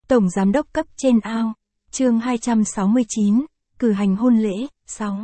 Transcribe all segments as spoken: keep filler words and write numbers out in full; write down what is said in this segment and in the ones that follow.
Tổng giám đốc cấp trên ao. Chương hai trăm sáu mươi chín, cử hành hôn lễ. sáu.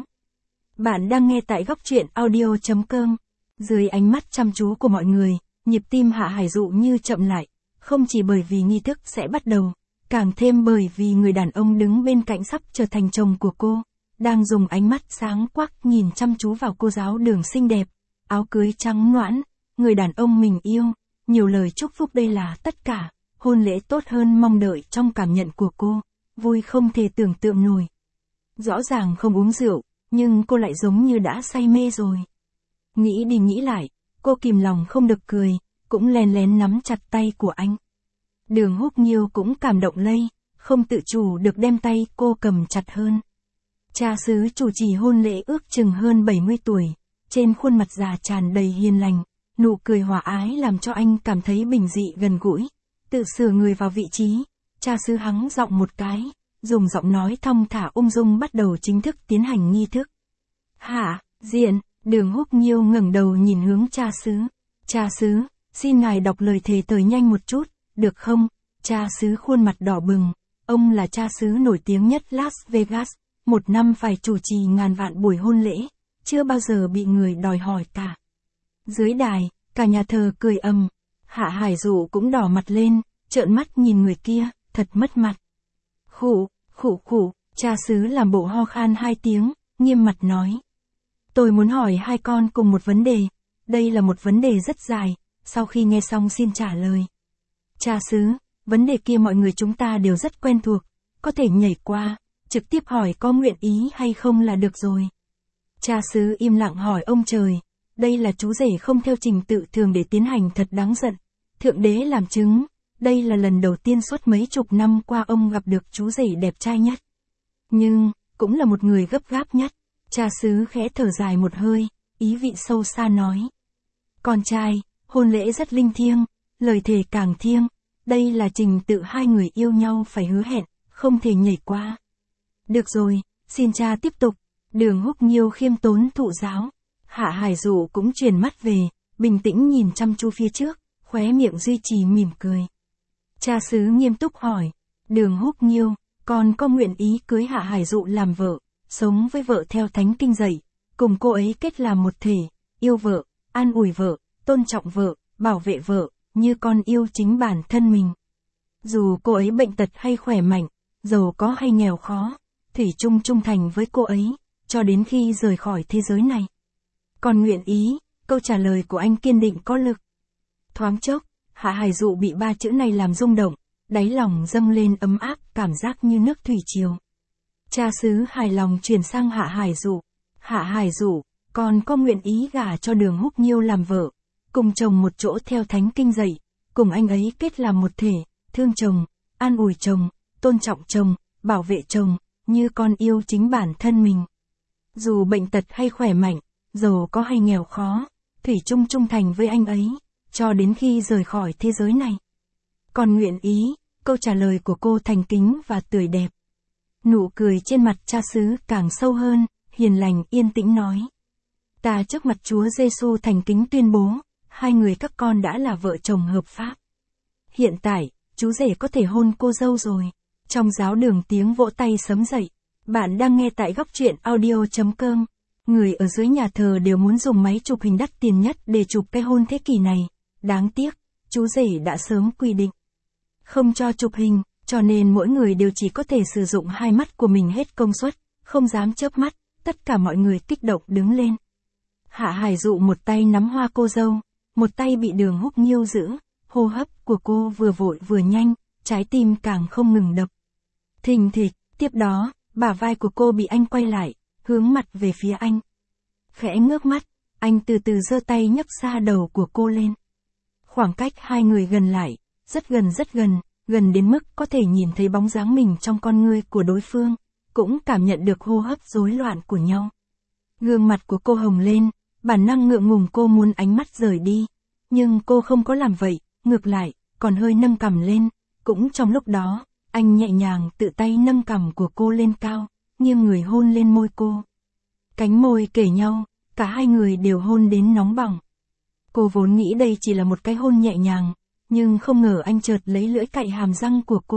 Bạn đang nghe tại góc truyện audio chấm com. Dưới ánh mắt chăm chú của mọi người, nhịp tim Hạ Hải Dụ như chậm lại, không chỉ bởi vì nghi thức sẽ bắt đầu, càng thêm bởi vì người đàn ông đứng bên cạnh sắp trở thành chồng của cô, đang dùng ánh mắt sáng quắc nhìn chăm chú vào cô giáo đường xinh đẹp, áo cưới trắng nõn, người đàn ông mình yêu, nhiều lời chúc phúc đây là tất cả, hôn lễ tốt hơn mong đợi trong cảm nhận của cô, vui không thể tưởng tượng nổi. Rõ ràng không uống rượu, nhưng cô lại giống như đã say mê rồi. Nghĩ đi nghĩ lại, cô kìm lòng không được cười, cũng lén lén nắm chặt tay của anh. Đường Húc Nhiêu cũng cảm động lây, không tự chủ được đem tay cô cầm chặt hơn. Cha xứ chủ trì hôn lễ ước chừng hơn bảy mươi tuổi, trên khuôn mặt già tràn đầy hiền lành, nụ cười hòa ái làm cho anh cảm thấy bình dị gần gũi. Tự sửa người vào vị trí, cha xứ hắng giọng một cái, dùng giọng nói thong thả ung dung bắt đầu chính thức tiến hành nghi thức. Hạ, diện, Đường Húc Nhiêu ngẩng đầu nhìn hướng cha xứ. Cha xứ, xin ngài đọc lời thề thời nhanh một chút, được không? Cha xứ khuôn mặt đỏ bừng, ông là cha xứ nổi tiếng nhất Las Vegas, một năm phải chủ trì ngàn vạn buổi hôn lễ, chưa bao giờ bị người đòi hỏi cả. Dưới đài, cả nhà thờ cười ầm, Hạ Hải Dụ cũng đỏ mặt lên, trợn mắt nhìn người kia, thật mất mặt. Khụ, khụ khụ, cha xứ làm bộ ho khan hai tiếng, nghiêm mặt nói. Tôi muốn hỏi hai con cùng một vấn đề, đây là một vấn đề rất dài, sau khi nghe xong xin trả lời. Cha xứ, vấn đề kia mọi người chúng ta đều rất quen thuộc, có thể nhảy qua, trực tiếp hỏi có nguyện ý hay không là được rồi. Cha xứ im lặng hỏi ông trời, đây là chú rể không theo trình tự thường để tiến hành thật đáng giận. Thượng đế làm chứng, đây là lần đầu tiên suốt mấy chục năm qua ông gặp được chú rể đẹp trai nhất. Nhưng, cũng là một người gấp gáp nhất. Cha xứ khẽ thở dài một hơi, ý vị sâu xa nói. Con trai, hôn lễ rất linh thiêng, lời thề càng thiêng, đây là trình tự hai người yêu nhau phải hứa hẹn, không thể nhảy qua. Được rồi, xin cha tiếp tục. Đường Húc Nhiêu khiêm tốn thụ giáo. Hạ Hải Dụ cũng chuyển mắt về, bình tĩnh nhìn chăm chú phía trước, khóe miệng duy trì mỉm cười. Cha xứ nghiêm túc hỏi, Đường Húc Nhiêu, con có nguyện ý cưới Hạ Hải Dụ làm vợ, sống với vợ theo thánh kinh dạy, cùng cô ấy kết làm một thể, yêu vợ, an ủi vợ, tôn trọng vợ, bảo vệ vợ, như con yêu chính bản thân mình. Dù cô ấy bệnh tật hay khỏe mạnh, giàu có hay nghèo khó, thủy chung trung thành với cô ấy, cho đến khi rời khỏi thế giới này. Con nguyện ý, câu trả lời của anh kiên định có lực. Thoáng chốc, Hạ Hải Dụ bị ba chữ này làm rung động, đáy lòng dâng lên ấm áp cảm giác như nước thủy triều. Cha xứ hài lòng chuyển sang Hạ Hải Dụ. Hạ Hải Dụ, con có nguyện ý gả cho Đường Húc Nhiêu làm vợ, cùng chồng một chỗ theo thánh kinh dạy, cùng anh ấy kết làm một thể, thương chồng, an ủi chồng, tôn trọng chồng, bảo vệ chồng, như con yêu chính bản thân mình. Dù bệnh tật hay khỏe mạnh, giàu có hay nghèo khó, thủy chung trung thành với anh ấy, cho đến khi rời khỏi thế giới này. Con nguyện ý, câu trả lời của cô thành kính và tươi đẹp. Nụ cười trên mặt cha xứ càng sâu hơn, hiền lành yên tĩnh nói. Ta trước mặt Chúa Giêsu thành kính tuyên bố, hai người các con đã là vợ chồng hợp pháp. Hiện tại, chú rể có thể hôn cô dâu rồi. Trong giáo đường tiếng vỗ tay sấm dậy. Bạn đang nghe tại góc truyện audio chấm com. Người ở dưới nhà thờ đều muốn dùng máy chụp hình đắt tiền nhất để chụp cái hôn thế kỷ này. Đáng tiếc, chú rể đã sớm quy định không cho chụp hình, cho nên mỗi người đều chỉ có thể sử dụng hai mắt của mình hết công suất, không dám chớp mắt, tất cả mọi người kích động đứng lên. Hạ Hải Dụ một tay nắm hoa cô dâu, một tay bị Đường Húc Nhiêu giữ, hô hấp của cô vừa vội vừa nhanh, trái tim càng không ngừng đập. Thình thịch, tiếp đó, bả vai của cô bị anh quay lại, hướng mặt về phía anh. Khẽ ngước mắt, anh từ từ giơ tay nhấc xa đầu của cô lên. Khoảng cách hai người gần lại, rất gần rất gần, gần đến mức có thể nhìn thấy bóng dáng mình trong con ngươi của đối phương, cũng cảm nhận được hô hấp rối loạn của nhau. Gương mặt của cô hồng lên, bản năng ngượng ngùng cô muốn ánh mắt rời đi, nhưng cô không có làm vậy, ngược lại, còn hơi nâng cằm lên, cũng trong lúc đó, anh nhẹ nhàng tự tay nâng cằm của cô lên cao, nghiêng người hôn lên môi cô. Cánh môi kề nhau, cả hai người đều hôn đến nóng bỏng. Cô vốn nghĩ đây chỉ là một cái hôn nhẹ nhàng, nhưng không ngờ anh chợt lấy lưỡi cạy hàm răng của cô,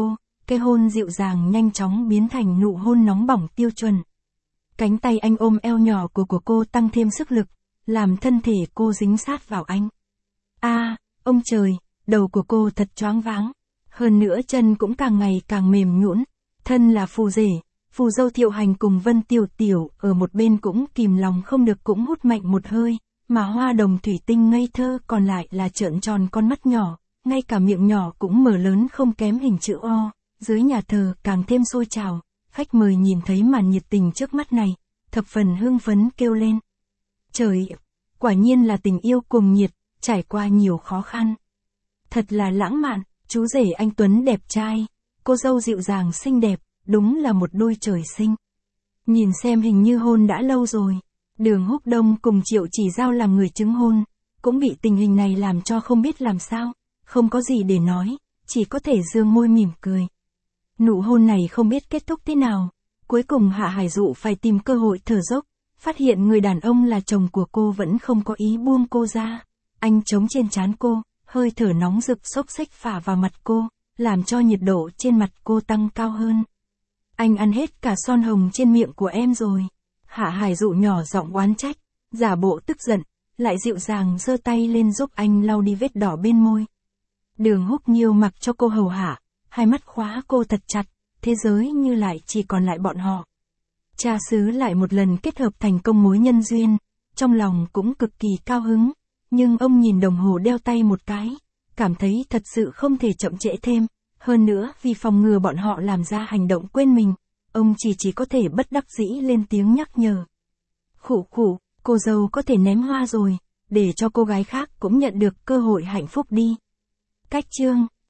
cái hôn dịu dàng nhanh chóng biến thành nụ hôn nóng bỏng tiêu chuẩn. Cánh tay anh ôm eo nhỏ của của cô tăng thêm sức lực, làm thân thể cô dính sát vào anh. A, à, ông trời, đầu của cô thật choáng váng. Hơn nữa chân cũng càng ngày càng mềm nhũn. Thân là phù rể, phù dâu Thiệu Hành cùng Vân Tiểu Tiểu ở một bên cũng kìm lòng không được cũng hút mạnh một hơi, mà Hoa Đồng thủy tinh ngây thơ còn lại là trợn tròn con mắt nhỏ, ngay cả miệng nhỏ cũng mở lớn không kém hình chữ O. Dưới nhà thờ càng thêm sôi trào, khách mời nhìn thấy màn nhiệt tình trước mắt này, thập phần hưng phấn kêu lên. Trời, quả nhiên là tình yêu cuồng nhiệt, trải qua nhiều khó khăn. Thật là lãng mạn, chú rể anh Tuấn đẹp trai, cô dâu dịu dàng xinh đẹp, đúng là một đôi trời sinh. Nhìn xem hình như hôn đã lâu rồi, Đường Húc Đông cùng Triệu Chỉ Giao làm người chứng hôn, cũng bị tình hình này làm cho không biết làm sao, không có gì để nói, chỉ có thể dương môi mỉm cười. Nụ hôn này không biết kết thúc thế nào, cuối cùng Hạ Hải Dụ phải tìm cơ hội thở dốc, phát hiện người đàn ông là chồng của cô vẫn không có ý buông cô ra. Anh chống trên trán cô, hơi thở nóng rực xốc xếch phả vào mặt cô, làm cho nhiệt độ trên mặt cô tăng cao hơn. Anh ăn hết cả son hồng trên miệng của em rồi. Hạ Hải Dụ nhỏ giọng oán trách, giả bộ tức giận, lại dịu dàng giơ tay lên giúp anh lau đi vết đỏ bên môi. Đường Húc Nhiêu mặc cho cô hầu hạ, hai mắt khóa cô thật chặt, thế giới như lại chỉ còn lại bọn họ. Cha xứ lại một lần kết hợp thành công mối nhân duyên, trong lòng cũng cực kỳ cao hứng, nhưng ông nhìn đồng hồ đeo tay một cái, cảm thấy thật sự không thể chậm trễ thêm, hơn nữa vì phòng ngừa bọn họ làm ra hành động quên mình, ông chỉ chỉ có thể bất đắc dĩ lên tiếng nhắc nhở. Khụ khụ, cô dâu có thể ném hoa rồi, để cho cô gái khác cũng nhận được cơ hội hạnh phúc đi. Cách chương